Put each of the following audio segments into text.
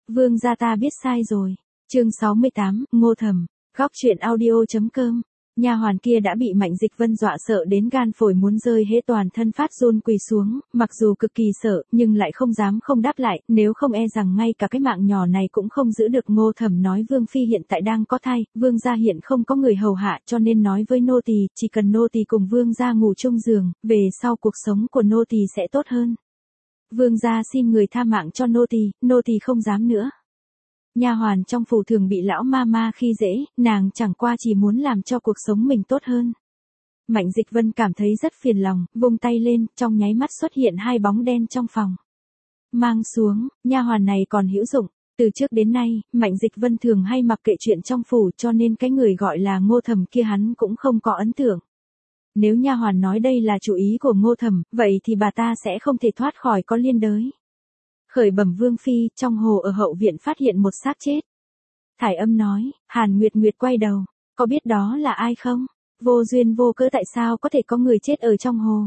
Vương gia ta biết sai rồi. Chương 68, Ngô Thẩm. Góc truyện audio.com. Nha hoàn kia đã bị Mạnh Dịch Vân dọa sợ đến gan phổi muốn rơi hết, toàn thân phát run quỳ xuống, mặc dù cực kỳ sợ, nhưng lại không dám không đáp lại, nếu không e rằng ngay cả cái mạng nhỏ này cũng không giữ được. Ngô Thẩm nói Vương phi hiện tại đang có thai, Vương gia hiện không có người hầu hạ, cho nên nói với nô tỳ, chỉ cần nô tỳ cùng Vương gia ngủ chung giường, về sau cuộc sống của nô tỳ sẽ tốt hơn. Vương gia xin người tha mạng cho nô tỳ không dám nữa. Nha hoàn trong phủ thường bị lão ma khi dễ, nàng chẳng qua chỉ muốn làm cho cuộc sống mình tốt hơn. Mạnh Dịch Vân cảm thấy rất phiền lòng, vung tay lên, trong nháy mắt xuất hiện hai bóng đen trong phòng. Mang xuống, nha hoàn này còn hữu dụng. Từ trước đến nay, Mạnh Dịch Vân thường hay mặc kệ chuyện trong phủ, cho nên cái người gọi là Ngô Thẩm kia hắn cũng không có ấn tượng. Nếu nha hoàn nói đây là chủ ý của Ngô Thẩm, vậy thì bà ta sẽ không thể thoát khỏi có liên đới. Khởi bẩm Vương phi, trong hồ ở hậu viện phát hiện một xác chết. Thải Âm nói. Hàn Nguyệt Nguyệt quay đầu, có biết đó là ai không? Vô duyên vô cớ tại sao có thể có người chết ở trong hồ?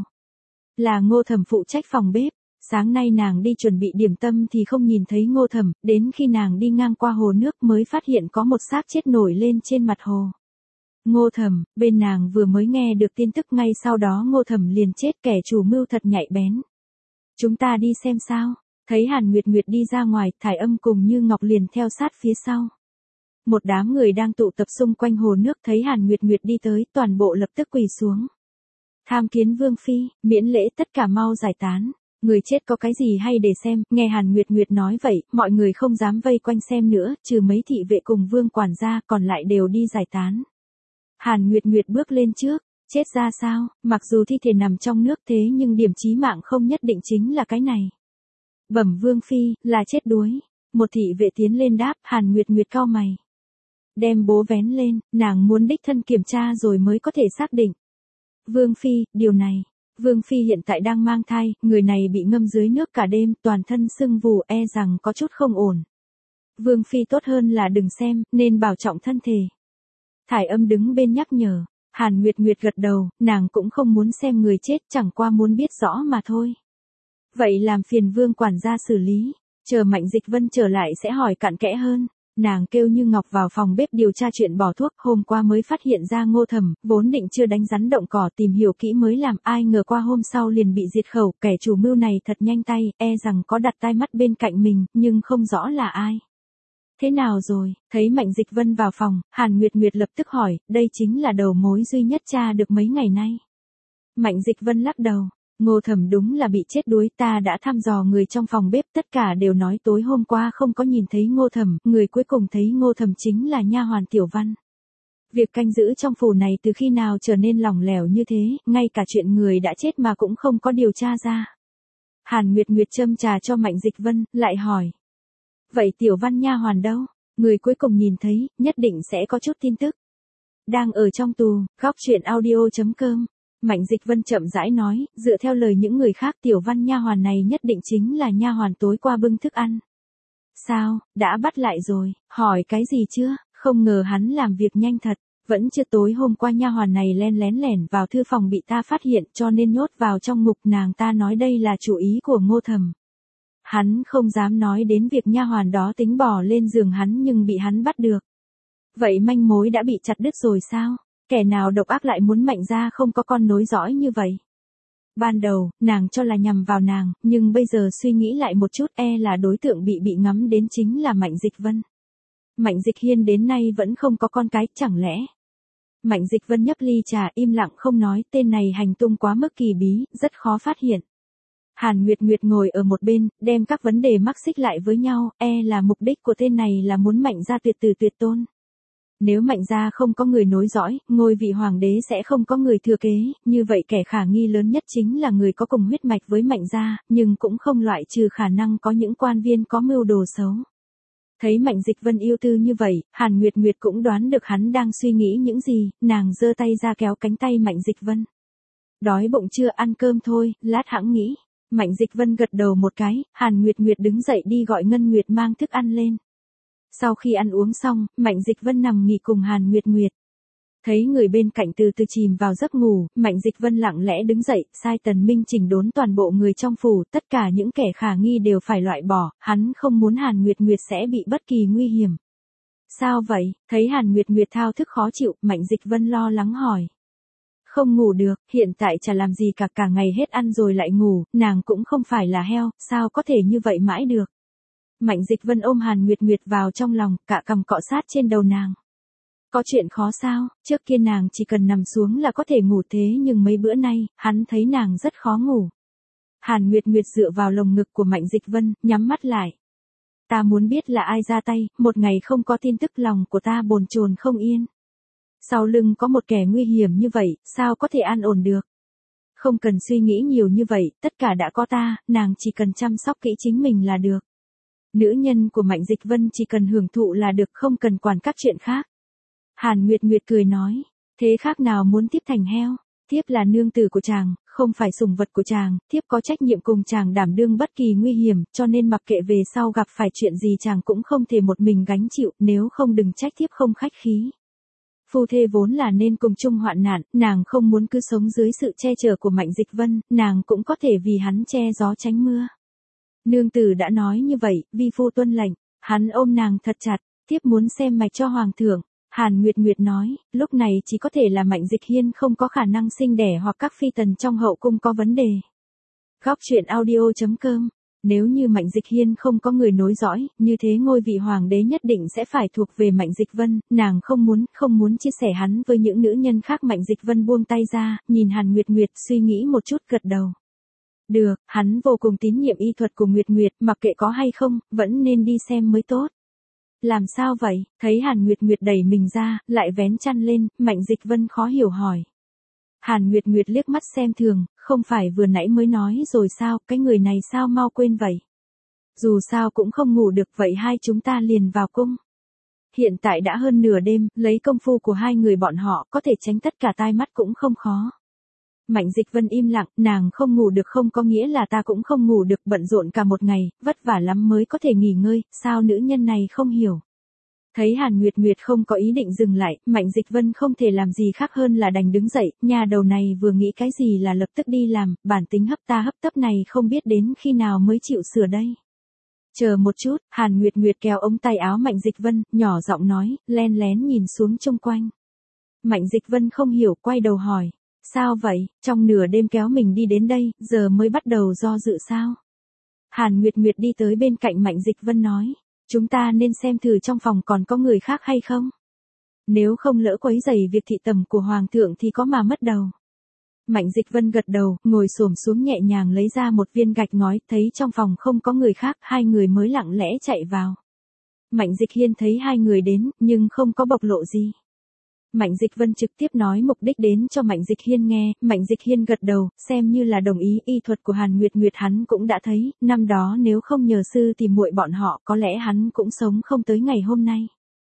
Là Ngô Thẩm phụ trách phòng bếp. Sáng nay nàng đi chuẩn bị điểm tâm thì không nhìn thấy Ngô Thẩm, đến khi nàng đi ngang qua hồ nước mới phát hiện có một xác chết nổi lên trên mặt hồ. Ngô Thẩm, bên nàng vừa mới nghe được tin tức, ngay sau đó Ngô Thẩm liền chết, kẻ chủ mưu thật nhạy bén. Chúng ta đi xem sao? Thấy Hàn Nguyệt Nguyệt đi ra ngoài, Thải Âm cùng Như Ngọc liền theo sát phía sau. Một đám người đang tụ tập xung quanh hồ nước thấy Hàn Nguyệt Nguyệt đi tới, toàn bộ lập tức quỳ xuống. Tham kiến Vương phi, miễn lễ, tất cả mau giải tán. Người chết có cái gì hay để xem? Nghe Hàn Nguyệt Nguyệt nói vậy, mọi người không dám vây quanh xem nữa, trừ mấy thị vệ cùng Vương quản gia, còn lại đều đi giải tán. Hàn Nguyệt Nguyệt bước lên trước. Chết ra sao? Mặc dù thi thể nằm trong nước thế nhưng điểm chí mạng không nhất định chính là cái này. Bẩm Vương phi, là chết đuối. Một thị vệ tiến lên đáp. Hàn Nguyệt Nguyệt cau mày. Đem bố vén lên, nàng muốn đích thân kiểm tra rồi mới có thể xác định. Vương phi, điều này. Vương phi hiện tại đang mang thai, người này bị ngâm dưới nước cả đêm, toàn thân sưng vù, e rằng có chút không ổn. Vương phi tốt hơn là đừng xem, nên bảo trọng thân thể. Thải Âm đứng bên nhắc nhở. Hàn Nguyệt Nguyệt gật đầu, nàng cũng không muốn xem người chết, chẳng qua muốn biết rõ mà thôi. Vậy làm phiền Vương quản gia xử lý, chờ Mạnh Dịch Vân trở lại sẽ hỏi cặn kẽ hơn. Nàng kêu Như Ngọc vào phòng bếp điều tra chuyện bỏ thuốc, hôm qua mới phát hiện ra Ngô Thẩm, vốn định chưa đánh rắn động cỏ tìm hiểu kỹ mới làm, ai ngờ qua hôm sau liền bị diệt khẩu, kẻ chủ mưu này thật nhanh tay, e rằng có đặt tai mắt bên cạnh mình, nhưng không rõ là ai. Thế nào rồi? Thấy Mạnh Dịch Vân vào phòng, Hàn Nguyệt Nguyệt lập tức hỏi, đây chính là đầu mối duy nhất tra được mấy ngày nay. Mạnh Dịch Vân lắc đầu. Ngô Thẩm đúng là bị chết đuối, ta đã thăm dò người trong phòng bếp, tất cả đều nói tối hôm qua không có nhìn thấy Ngô Thẩm, người cuối cùng thấy Ngô Thẩm chính là nha hoàn Tiểu Văn. Việc canh giữ trong phủ này từ khi nào trở nên lỏng lẻo như thế, ngay cả chuyện người đã chết mà cũng không có điều tra ra. Hàn Nguyệt Nguyệt châm trà cho Mạnh Dịch Vân, lại hỏi. Vậy Tiểu Văn nha hoàn đâu? Người cuối cùng nhìn thấy, nhất định sẽ có chút tin tức. Đang ở trong tù. Góc truyện audio.com. Mạnh Dịch Vân chậm rãi nói, dựa theo lời những người khác, Tiểu Văn nha hoàn này nhất định chính là nha hoàn tối qua bưng thức ăn. Sao, đã bắt lại rồi? Hỏi cái gì chưa? Không ngờ hắn làm việc nhanh thật. Vẫn chưa, tối hôm qua nha hoàn này lén lẻn vào thư phòng bị ta phát hiện, cho nên nhốt vào trong ngục. Nàng ta nói đây là chủ ý của Ngô Thẩm. Hắn không dám nói đến việc nha hoàn đó tính bỏ lên giường hắn nhưng bị hắn bắt được. Vậy manh mối đã bị chặt đứt rồi sao? Kẻ nào độc ác lại muốn Mạnh gia không có con nối dõi như vậy? Ban đầu, nàng cho là nhằm vào nàng, nhưng bây giờ suy nghĩ lại một chút, e là đối tượng bị ngắm đến chính là Mạnh Dịch Vân. Mạnh Dịch Hiên đến nay vẫn không có con cái, chẳng lẽ? Mạnh Dịch Vân nhấp ly trà im lặng không nói, tên này hành tung quá mức kỳ bí, rất khó phát hiện. Hàn Nguyệt Nguyệt ngồi ở một bên, đem các vấn đề mắc xích lại với nhau, e là mục đích của tên này là muốn Mạnh gia tuyệt tử tuyệt tôn. Nếu Mạnh gia không có người nối dõi, ngôi vị hoàng đế sẽ không có người thừa kế, như vậy kẻ khả nghi lớn nhất chính là người có cùng huyết mạch với Mạnh gia, nhưng cũng không loại trừ khả năng có những quan viên có mưu đồ xấu. Thấy Mạnh Dịch Vân yêu tư như vậy, Hàn Nguyệt Nguyệt cũng đoán được hắn đang suy nghĩ những gì, nàng giơ tay ra kéo cánh tay Mạnh Dịch Vân. Đói bụng chưa, ăn cơm thôi, lát hẵng nghĩ. Mạnh Dịch Vân gật đầu một cái, Hàn Nguyệt Nguyệt đứng dậy đi gọi Ngân Nguyệt mang thức ăn lên. Sau khi ăn uống xong, Mạnh Dịch Vân nằm nghỉ cùng Hàn Nguyệt Nguyệt. Thấy người bên cạnh từ từ chìm vào giấc ngủ, Mạnh Dịch Vân lặng lẽ đứng dậy, sai Tần Minh chỉnh đốn toàn bộ người trong phủ, tất cả những kẻ khả nghi đều phải loại bỏ, hắn không muốn Hàn Nguyệt Nguyệt sẽ bị bất kỳ nguy hiểm. Sao vậy? Thấy Hàn Nguyệt Nguyệt thao thức khó chịu, Mạnh Dịch Vân lo lắng hỏi. Không ngủ được, hiện tại chả làm gì cả ngày hết ăn rồi lại ngủ, nàng cũng không phải là heo, sao có thể như vậy mãi được. Mạnh Dịch Vân ôm Hàn Nguyệt Nguyệt vào trong lòng, cả cằm cọ sát trên đầu nàng. Có chuyện khó sao, trước kia nàng chỉ cần nằm xuống là có thể ngủ thế nhưng mấy bữa nay, hắn thấy nàng rất khó ngủ. Hàn Nguyệt Nguyệt dựa vào lồng ngực của Mạnh Dịch Vân, nhắm mắt lại. Ta muốn biết là ai ra tay, một ngày không có tin tức lòng của ta bồn chồn không yên. Sau lưng có một kẻ nguy hiểm như vậy, sao có thể an ổn được. Không cần suy nghĩ nhiều như vậy, tất cả đã có ta, nàng chỉ cần chăm sóc kỹ chính mình là được. Nữ nhân của Mạnh Dịch Vân chỉ cần hưởng thụ là được, không cần quản các chuyện khác. Hàn Nguyệt Nguyệt cười nói, thế khác nào muốn thiếp thành heo, thiếp là nương tử của chàng, không phải sủng vật của chàng, thiếp có trách nhiệm cùng chàng đảm đương bất kỳ nguy hiểm, cho nên mặc kệ về sau gặp phải chuyện gì chàng cũng không thể một mình gánh chịu, nếu không đừng trách thiếp không khách khí. Phu thê vốn là nên cùng chung hoạn nạn, nàng không muốn cứ sống dưới sự che chở của Mạnh Dịch Vân, nàng cũng có thể vì hắn che gió tránh mưa. Nương tử đã nói như vậy, vi phu tuân lệnh, hắn ôm nàng thật chặt, thiếp muốn xem mạch cho hoàng thượng. Hàn Nguyệt Nguyệt nói, lúc này chỉ có thể là Mạnh Dịch Hiên không có khả năng sinh đẻ hoặc các phi tần trong hậu cung có vấn đề. Góc truyện audio.com. Nếu như Mạnh Dịch Hiên không có người nối dõi, như thế ngôi vị hoàng đế nhất định sẽ phải thuộc về Mạnh Dịch Vân, nàng không muốn chia sẻ hắn với những nữ nhân khác. Mạnh Dịch Vân buông tay ra, nhìn Hàn Nguyệt Nguyệt suy nghĩ một chút gật đầu. Được, hắn vô cùng tín nhiệm y thuật của Nguyệt Nguyệt, mặc kệ có hay không, vẫn nên đi xem mới tốt. Làm sao vậy? Thấy Hàn Nguyệt Nguyệt đẩy mình ra, lại vén chăn lên, Mạnh Dịch Vân khó hiểu hỏi. Hàn Nguyệt Nguyệt liếc mắt xem thường, không phải vừa nãy mới nói rồi sao, cái người này sao mau quên vậy? Dù sao cũng không ngủ được, vậy hai chúng ta liền vào cung. Hiện tại đã hơn nửa đêm, lấy công phu của hai người bọn họ có thể tránh tất cả tai mắt cũng không khó. Mạnh Dịch Vân im lặng, nàng không ngủ được không có nghĩa là ta cũng không ngủ được, bận rộn cả một ngày, vất vả lắm mới có thể nghỉ ngơi, sao nữ nhân này không hiểu. Thấy Hàn Nguyệt Nguyệt không có ý định dừng lại, Mạnh Dịch Vân không thể làm gì khác hơn là đành đứng dậy, nhà đầu này vừa nghĩ cái gì là lập tức đi làm, bản tính hấp ta hấp tấp này không biết đến khi nào mới chịu sửa đây. Chờ một chút, Hàn Nguyệt Nguyệt kéo ống tay áo Mạnh Dịch Vân, nhỏ giọng nói, len lén nhìn xuống chung quanh. Mạnh Dịch Vân không hiểu, quay đầu hỏi. Sao vậy, trong nửa đêm kéo mình đi đến đây, giờ mới bắt đầu do dự sao? Hàn Nguyệt Nguyệt đi tới bên cạnh Mạnh Dịch Vân nói, chúng ta nên xem thử trong phòng còn có người khác hay không? Nếu không lỡ quấy rầy việc thị tẩm của Hoàng thượng thì có mà mất đầu. Mạnh Dịch Vân gật đầu, ngồi xổm xuống nhẹ nhàng lấy ra một viên gạch ngói, thấy trong phòng không có người khác, hai người mới lặng lẽ chạy vào. Mạnh Dịch Hiên thấy hai người đến, nhưng không có bộc lộ gì. Mạnh Dịch Vân trực tiếp nói mục đích đến cho Mạnh Dịch Hiên nghe, Mạnh Dịch Hiên gật đầu, xem như là đồng ý. Y thuật của Hàn Nguyệt Nguyệt hắn cũng đã thấy, năm đó nếu không nhờ sư thì muội bọn họ có lẽ hắn cũng sống không tới ngày hôm nay.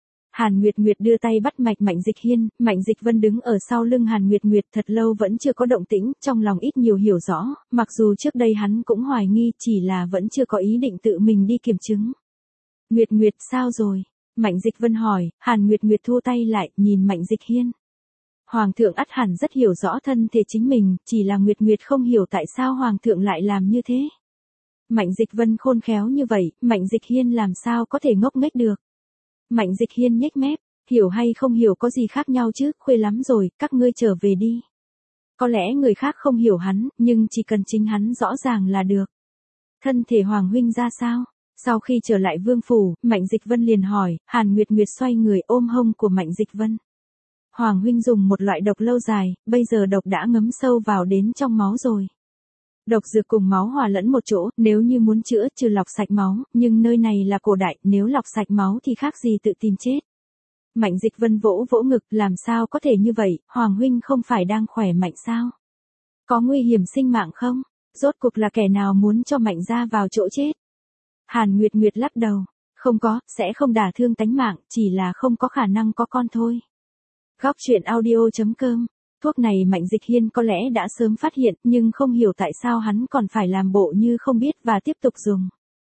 Hàn Nguyệt Nguyệt đưa tay bắt mạch Mạnh Dịch Hiên, Mạnh Dịch Vân đứng ở sau lưng Hàn Nguyệt Nguyệt thật lâu vẫn chưa có động tĩnh, trong lòng ít nhiều hiểu rõ, mặc dù trước đây hắn cũng hoài nghi, chỉ là vẫn chưa có ý định tự mình đi kiểm chứng. Nguyệt Nguyệt sao rồi? Mạnh Dịch Vân hỏi, Hàn Nguyệt Nguyệt thu tay lại, nhìn Mạnh Dịch Hiên. Hoàng thượng ắt hẳn rất hiểu rõ thân thể chính mình, chỉ là Nguyệt Nguyệt không hiểu tại sao Hoàng thượng lại làm như thế. Mạnh Dịch Vân khôn khéo như vậy, Mạnh Dịch Hiên làm sao có thể ngốc nghếch được. Mạnh Dịch Hiên nhếch mép, hiểu hay không hiểu có gì khác nhau chứ, khuya lắm rồi, các ngươi trở về đi. Có lẽ người khác không hiểu hắn, nhưng chỉ cần chính hắn rõ ràng là được. Thân thể Hoàng huynh ra sao? Sau khi trở lại vương phủ, Mạnh Dịch Vân liền hỏi, Hàn Nguyệt Nguyệt xoay người ôm hông của Mạnh Dịch Vân. Hoàng huynh dùng một loại độc lâu dài, bây giờ độc đã ngấm sâu vào đến trong máu rồi. Độc dược cùng máu hòa lẫn một chỗ, nếu như muốn chữa trừ lọc sạch máu, nhưng nơi này là cổ đại, nếu lọc sạch máu thì khác gì tự tìm chết. Mạnh Dịch Vân vỗ vỗ ngực, làm sao có thể như vậy, Hoàng huynh không phải đang khỏe mạnh sao? Có nguy hiểm sinh mạng không? Rốt cuộc là kẻ nào muốn cho Mạnh gia vào chỗ chết? Hàn Nguyệt Nguyệt lắc đầu, không có, sẽ không đả thương tánh mạng, chỉ là không có khả năng có con thôi. Góc truyện audio.com. Thuốc này Mạnh Dịch Hiên có lẽ đã sớm phát hiện, nhưng không hiểu tại sao hắn còn phải làm bộ như không biết và tiếp tục dùng.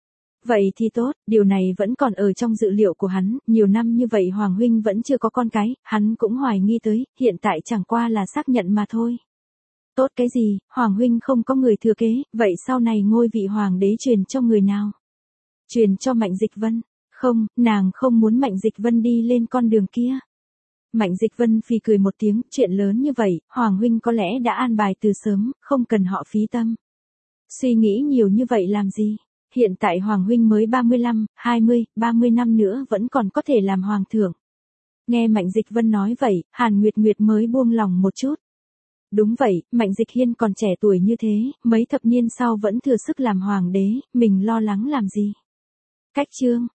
Vậy thì tốt, điều này vẫn còn ở trong dự liệu của hắn, nhiều năm như vậy Hoàng huynh vẫn chưa có con cái, hắn cũng hoài nghi tới, hiện tại chẳng qua là xác nhận mà thôi. Tốt cái gì, Hoàng huynh không có người thừa kế, vậy sau này ngôi vị Hoàng đế truyền cho người nào? Truyền cho Mạnh Dịch Vân. Không, nàng không muốn Mạnh Dịch Vân đi lên con đường kia. Mạnh Dịch Vân phì cười một tiếng, chuyện lớn như vậy, Hoàng huynh có lẽ đã an bài từ sớm, không cần họ phí tâm. Suy nghĩ nhiều như vậy làm gì? Hiện tại Hoàng huynh mới 35, 20, 30 năm nữa vẫn còn có thể làm hoàng thượng. Nghe Mạnh Dịch Vân nói vậy, Hàn Nguyệt Nguyệt mới buông lòng một chút. Đúng vậy, Mạnh Dịch Hiên còn trẻ tuổi như thế, mấy thập niên sau vẫn thừa sức làm hoàng đế, mình lo lắng làm gì? Cách chương